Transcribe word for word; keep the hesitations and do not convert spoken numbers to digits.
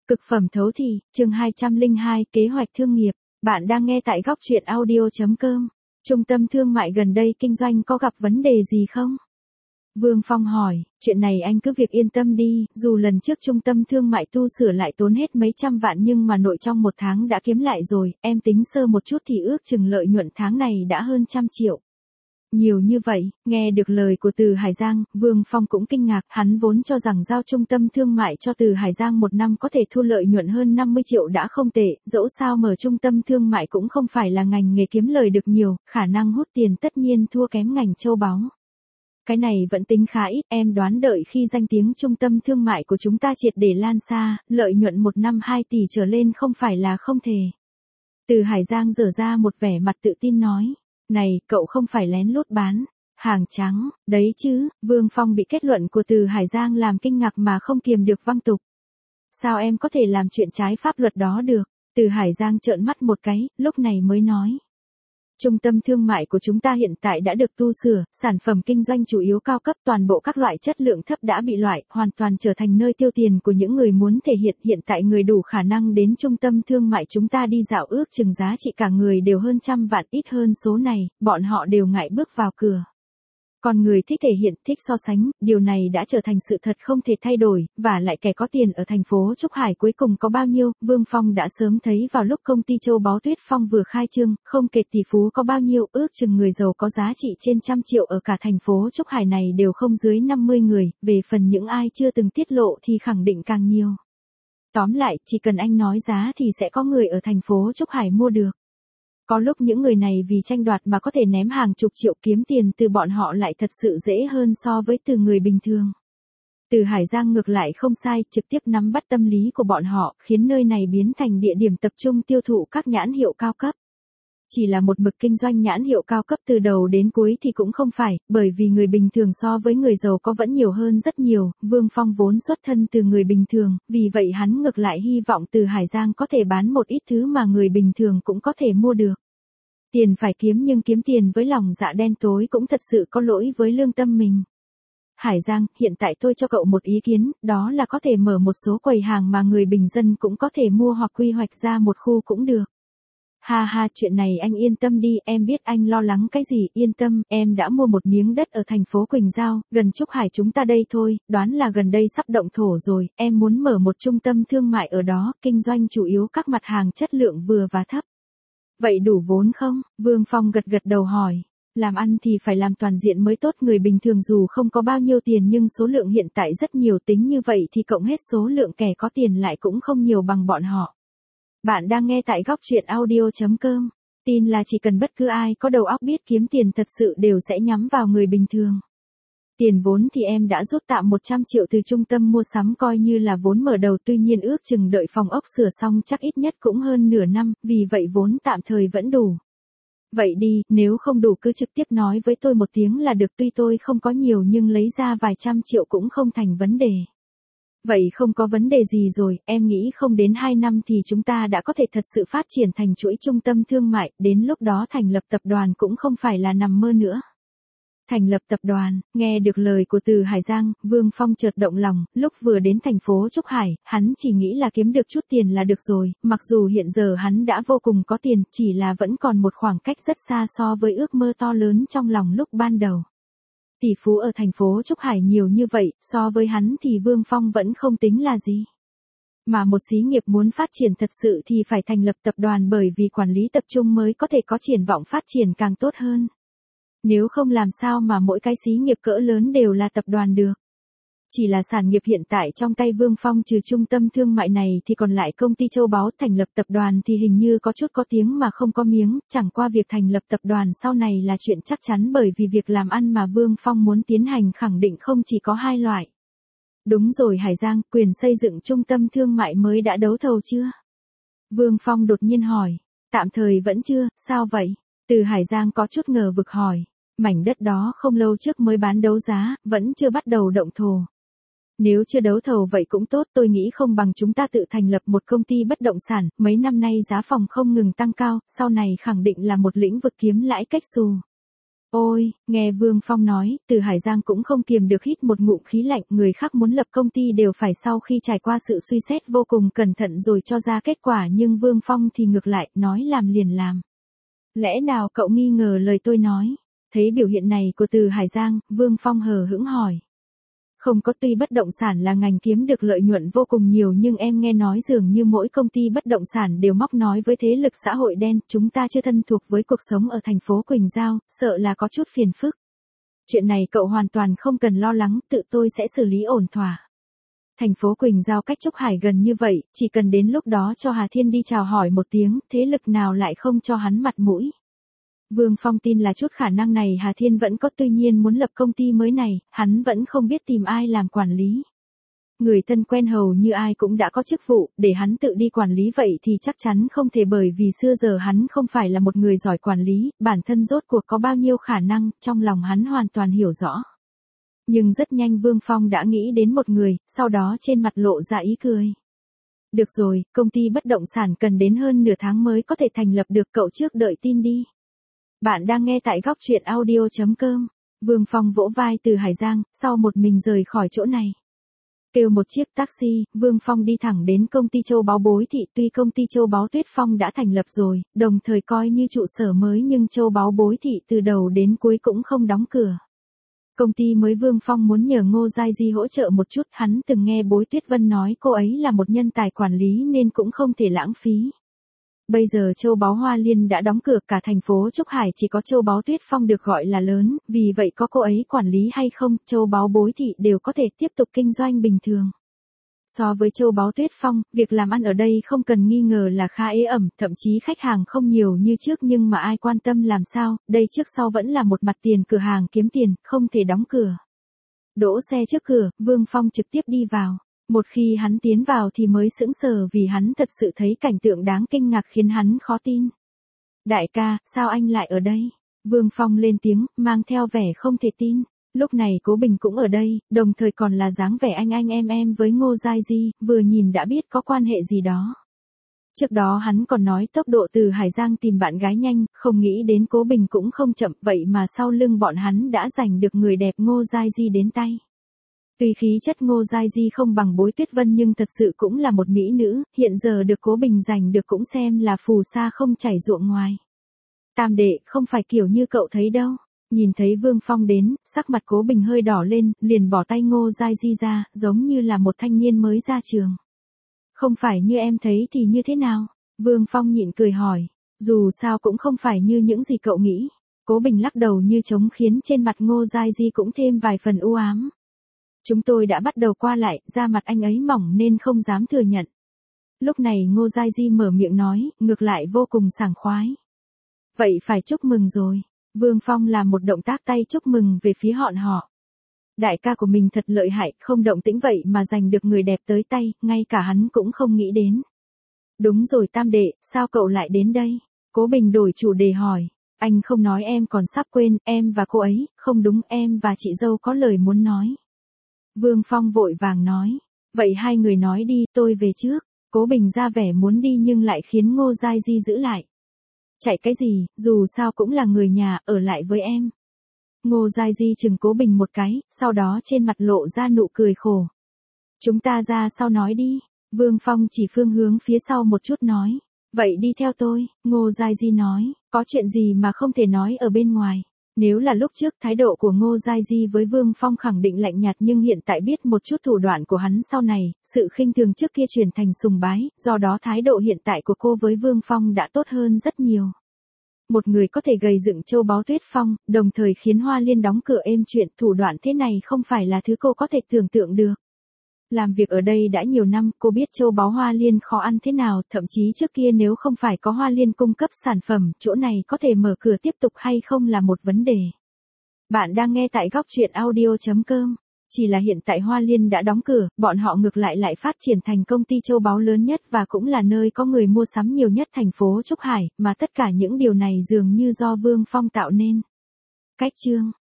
Cực phẩm thấu thị, chương hai trăm lẻ hai, kế hoạch thương nghiệp. Bạn đang nghe tại góc truyện audio chấm com. Trung tâm thương mại gần đây kinh doanh có gặp vấn đề gì không? Vương Phong hỏi, chuyện này anh cứ việc yên tâm đi, dù lần trước trung tâm thương mại tu sửa lại tốn hết mấy trăm vạn nhưng mà nội trong một tháng đã kiếm lại rồi, em tính sơ một chút thì ước chừng lợi nhuận tháng này đã hơn trăm triệu. Nhiều như vậy, nghe được lời của Từ Hải Giang, Vương Phong cũng kinh ngạc, hắn vốn cho rằng giao trung tâm thương mại cho Từ Hải Giang một năm có thể thu lợi nhuận hơn năm mươi triệu đã không tệ, dẫu sao mở trung tâm thương mại cũng không phải là ngành nghề kiếm lời được nhiều, khả năng hút tiền tất nhiên thua kém ngành châu báu. Cái này vẫn tính khá ít, em đoán đợi khi danh tiếng trung tâm thương mại của chúng ta triệt để lan xa, lợi nhuận một năm hai tỷ trở lên không phải là không thể. Từ Hải Giang giở ra một vẻ mặt tự tin nói. Này, cậu không phải lén lút bán hàng trắng, đấy chứ, Vương Phong bị kết luận của Từ Hải Giang làm kinh ngạc mà không kiềm được văng tục. Sao em có thể làm chuyện trái pháp luật đó được? Từ Hải Giang trợn mắt một cái, lúc này mới nói. Trung tâm thương mại của chúng ta hiện tại đã được tu sửa, sản phẩm kinh doanh chủ yếu cao cấp, toàn bộ các loại chất lượng thấp đã bị loại, hoàn toàn trở thành nơi tiêu tiền của những người muốn thể hiện. Hiện tại người đủ khả năng đến trung tâm thương mại chúng ta đi dạo ước chừng giá trị cả người đều hơn trăm vạn, ít hơn số này, bọn họ đều ngại bước vào cửa. Còn người thích thể hiện, thích so sánh, điều này đã trở thành sự thật không thể thay đổi, và lại kẻ có tiền ở thành phố Trúc Hải cuối cùng có bao nhiêu, Vương Phong đã sớm thấy vào lúc công ty châu báu Tuyết Phong vừa khai trương, không kể tỷ phú có bao nhiêu, ước chừng người giàu có giá trị trên trăm triệu ở cả thành phố Trúc Hải này đều không dưới năm mươi người, về phần những ai chưa từng tiết lộ thì khẳng định càng nhiều. Tóm lại, chỉ cần anh nói giá thì sẽ có người ở thành phố Trúc Hải mua được. Có lúc những người này vì tranh đoạt mà có thể ném hàng chục triệu, kiếm tiền từ bọn họ lại thật sự dễ hơn so với từ người bình thường. Từ Hải Giang ngược lại không sai, trực tiếp nắm bắt tâm lý của bọn họ, khiến nơi này biến thành địa điểm tập trung tiêu thụ các nhãn hiệu cao cấp. Chỉ là một mực kinh doanh nhãn hiệu cao cấp từ đầu đến cuối thì cũng không phải, bởi vì người bình thường so với người giàu có vẫn nhiều hơn rất nhiều, Vương Phong vốn xuất thân từ người bình thường, vì vậy hắn ngược lại hy vọng Từ Hải Giang có thể bán một ít thứ mà người bình thường cũng có thể mua được. Tiền phải kiếm nhưng kiếm tiền với lòng dạ đen tối cũng thật sự có lỗi với lương tâm mình. Hải Giang, hiện tại tôi cho cậu một ý kiến, đó là có thể mở một số quầy hàng mà người bình dân cũng có thể mua hoặc quy hoạch ra một khu cũng được. Ha ha, chuyện này anh yên tâm đi, em biết anh lo lắng cái gì, yên tâm, em đã mua một miếng đất ở thành phố Quỳnh Giao, gần Trúc Hải chúng ta đây thôi, đoán là gần đây sắp động thổ rồi, em muốn mở một trung tâm thương mại ở đó, kinh doanh chủ yếu các mặt hàng chất lượng vừa và thấp. Vậy đủ vốn không? Vương Phong gật gật đầu hỏi. Làm ăn thì phải làm toàn diện mới tốt, người bình thường dù không có bao nhiêu tiền nhưng số lượng hiện tại rất nhiều, tính như vậy thì cộng hết số lượng kẻ có tiền lại cũng không nhiều bằng bọn họ. Bạn đang nghe tại góc truyện audio chấm com. Tin là chỉ cần bất cứ ai có đầu óc biết kiếm tiền thật sự đều sẽ nhắm vào người bình thường. Tiền vốn thì em đã rút tạm một trăm triệu từ trung tâm mua sắm coi như là vốn mở đầu, tuy nhiên ước chừng đợi phòng ốc sửa xong chắc ít nhất cũng hơn nửa năm, vì vậy vốn tạm thời vẫn đủ. Vậy đi, nếu không đủ cứ trực tiếp nói với tôi một tiếng là được, tuy tôi không có nhiều nhưng lấy ra vài trăm triệu cũng không thành vấn đề. Vậy không có vấn đề gì rồi, em nghĩ không đến hai năm thì chúng ta đã có thể thật sự phát triển thành chuỗi trung tâm thương mại, đến lúc đó thành lập tập đoàn cũng không phải là nằm mơ nữa. Thành lập tập đoàn, nghe được lời của Từ Hải Giang, Vương Phong chợt động lòng, lúc vừa đến thành phố Trúc Hải, hắn chỉ nghĩ là kiếm được chút tiền là được rồi, mặc dù hiện giờ hắn đã vô cùng có tiền, chỉ là vẫn còn một khoảng cách rất xa so với ước mơ to lớn trong lòng lúc ban đầu. Tỷ phú ở thành phố Trúc Hải nhiều như vậy, so với hắn thì Vương Phong vẫn không tính là gì. Mà một xí nghiệp muốn phát triển thật sự thì phải thành lập tập đoàn, bởi vì quản lý tập trung mới có thể có triển vọng phát triển càng tốt hơn. Nếu không làm sao mà mỗi cái xí nghiệp cỡ lớn đều là tập đoàn được. Chỉ là sản nghiệp hiện tại trong tay Vương Phong trừ trung tâm thương mại này thì còn lại công ty châu báu, thành lập tập đoàn thì hình như có chút có tiếng mà không có miếng, chẳng qua việc thành lập tập đoàn sau này là chuyện chắc chắn, bởi vì việc làm ăn mà Vương Phong muốn tiến hành khẳng định không chỉ có hai loại. Đúng rồi Hải Giang, quyền xây dựng trung tâm thương mại mới đã đấu thầu chưa? Vương Phong đột nhiên hỏi, tạm thời vẫn chưa, sao vậy? Từ Hải Giang có chút ngờ vực hỏi, mảnh đất đó không lâu trước mới bán đấu giá, vẫn chưa bắt đầu động thổ. Nếu chưa đấu thầu vậy cũng tốt, tôi nghĩ không bằng chúng ta tự thành lập một công ty bất động sản, mấy năm nay giá phòng không ngừng tăng cao, sau này khẳng định là một lĩnh vực kiếm lãi cách xù. Ôi, nghe Vương Phong nói, Từ Hải Giang cũng không kiềm được hít một ngụm khí lạnh, người khác muốn lập công ty đều phải sau khi trải qua sự suy xét vô cùng cẩn thận rồi cho ra kết quả, nhưng Vương Phong thì ngược lại, nói làm liền làm. Lẽ nào cậu nghi ngờ lời tôi nói? Thấy biểu hiện này của Từ Hải Giang, Vương Phong hờ hững hỏi. Không có, tuy bất động sản là ngành kiếm được lợi nhuận vô cùng nhiều nhưng em nghe nói dường như mỗi công ty bất động sản đều móc nói với thế lực xã hội đen, chúng ta chưa thân thuộc với cuộc sống ở thành phố Quỳnh Giao, sợ là có chút phiền phức. Chuyện này cậu hoàn toàn không cần lo lắng, tự tôi sẽ xử lý ổn thỏa. Thành phố Quỳnh Giao cách Trúc Hải gần như vậy, chỉ cần đến lúc đó cho Hà Thiên đi chào hỏi một tiếng, thế lực nào lại không cho hắn mặt mũi. Vương Phong tin là chút khả năng này Hà Thiên vẫn có, tuy nhiên muốn lập công ty mới này, hắn vẫn không biết tìm ai làm quản lý. Người thân quen hầu như ai cũng đã có chức vụ, để hắn tự đi quản lý vậy thì chắc chắn không thể, bởi vì xưa giờ hắn không phải là một người giỏi quản lý, bản thân rốt cuộc có bao nhiêu khả năng, trong lòng hắn hoàn toàn hiểu rõ. Nhưng rất nhanh Vương Phong đã nghĩ đến một người, sau đó trên mặt lộ ra ý cười. Được rồi, công ty bất động sản cần đến hơn nửa tháng mới có thể thành lập được, cậu trước đợi tin đi. Bạn đang nghe tại góc truyện audio chấm com. Vương Phong vỗ vai Từ Hải Giang, sau một mình rời khỏi chỗ này. Kêu một chiếc taxi, Vương Phong đi thẳng đến công ty Châu Báu Bối Thị. Tuy công ty Châu Báu Tuyết Phong đã thành lập rồi, đồng thời coi như trụ sở mới, nhưng Châu Báu Bối Thị từ đầu đến cuối cũng không đóng cửa. Công ty mới Vương Phong muốn nhờ Ngô Giai Di hỗ trợ một chút, hắn từng nghe Bối Tuyết Vân nói cô ấy là một nhân tài quản lý nên cũng không thể lãng phí. Bây giờ Châu Báu Hoa Liên đã đóng cửa, cả thành phố Trúc Hải chỉ có Châu Báu Tuyết Phong được gọi là lớn, vì vậy có cô ấy quản lý hay không, Châu Báu Bối Thị đều có thể tiếp tục kinh doanh bình thường. So với Châu Báu Tuyết Phong, việc làm ăn ở đây không cần nghi ngờ là khá ế ẩm, thậm chí khách hàng không nhiều như trước, nhưng mà ai quan tâm làm sao, đây trước sau vẫn là một mặt tiền cửa hàng kiếm tiền, không thể đóng cửa. Đỗ xe trước cửa, Vương Phong trực tiếp đi vào. Một khi hắn tiến vào thì mới sững sờ, vì hắn thật sự thấy cảnh tượng đáng kinh ngạc khiến hắn khó tin. Đại ca, sao anh lại ở đây? Vương Phong lên tiếng, mang theo vẻ không thể tin. Lúc này Cố Bình cũng ở đây, đồng thời còn là dáng vẻ anh anh em em với Ngô Giai Di, vừa nhìn đã biết có quan hệ gì đó. Trước đó hắn còn nói tốc độ Từ Hải Giang tìm bạn gái nhanh, không nghĩ đến Cố Bình cũng không chậm, vậy mà sau lưng bọn hắn đã giành được người đẹp Ngô Giai Di đến tay. Tuy khí chất Ngô Giai Di không bằng Bối Tuyết Vân nhưng thật sự cũng là một mỹ nữ, hiện giờ được Cố Bình giành được cũng xem là phù sa không chảy ruộng ngoài. Tam đệ, không phải kiểu như cậu thấy đâu. Nhìn thấy Vương Phong đến, sắc mặt Cố Bình hơi đỏ lên, liền bỏ tay Ngô Giai Di ra, giống như là một thanh niên mới ra trường. Không phải như em thấy thì như thế nào? Vương Phong nhịn cười hỏi. Dù sao cũng không phải như những gì cậu nghĩ. Cố Bình lắc đầu như trống khiến trên mặt Ngô Giai Di cũng thêm vài phần u ám. Chúng tôi đã bắt đầu qua lại, da mặt anh ấy mỏng nên không dám thừa nhận. Lúc này Ngô Giai Di mở miệng nói, ngược lại vô cùng sảng khoái. Vậy phải chúc mừng rồi. Vương Phong làm một động tác tay chúc mừng về phía bọn họ. Đại ca của mình thật lợi hại, không động tĩnh vậy mà giành được người đẹp tới tay, ngay cả hắn cũng không nghĩ đến. Đúng rồi Tam đệ, sao cậu lại đến đây? Cố Bình đổi chủ đề hỏi. Anh không nói em còn sắp quên, em và cô ấy, không đúng, em và chị dâu có lời muốn nói. Vương Phong vội vàng nói. Vậy hai người nói đi, tôi về trước. Cố Bình ra vẻ muốn đi nhưng lại khiến Ngô Giai Di giữ lại. Chạy cái gì, dù sao cũng là người nhà, ở lại với em. Ngô Giai Di chừng Cố Bình một cái, sau đó trên mặt lộ ra nụ cười khổ. Chúng ta ra sau nói đi. Vương Phong chỉ phương hướng phía sau một chút nói. Vậy đi theo tôi, Ngô Giai Di nói, có chuyện gì mà không thể nói ở bên ngoài. Nếu là lúc trước thái độ của Ngô Giai Di với Vương Phong khẳng định lạnh nhạt, nhưng hiện tại biết một chút thủ đoạn của hắn sau này, sự khinh thường trước kia chuyển thành sùng bái, do đó thái độ hiện tại của cô với Vương Phong đã tốt hơn rất nhiều. Một người có thể gầy dựng Châu Báu Tuyết Phong, đồng thời khiến Hoa Liên đóng cửa êm chuyện, thủ đoạn thế này không phải là thứ cô có thể tưởng tượng được. Làm việc ở đây đã nhiều năm, cô biết Châu Báu Hoa Liên khó ăn thế nào, thậm chí trước kia nếu không phải có Hoa Liên cung cấp sản phẩm, chỗ này có thể mở cửa tiếp tục hay không là một vấn đề. Bạn đang nghe tại góc truyện audio chấm com. Chỉ là hiện tại Hoa Liên đã đóng cửa, bọn họ ngược lại lại phát triển thành công ty châu báu lớn nhất và cũng là nơi có người mua sắm nhiều nhất thành phố Trúc Hải, mà tất cả những điều này dường như do Vương Phong tạo nên. Cách chương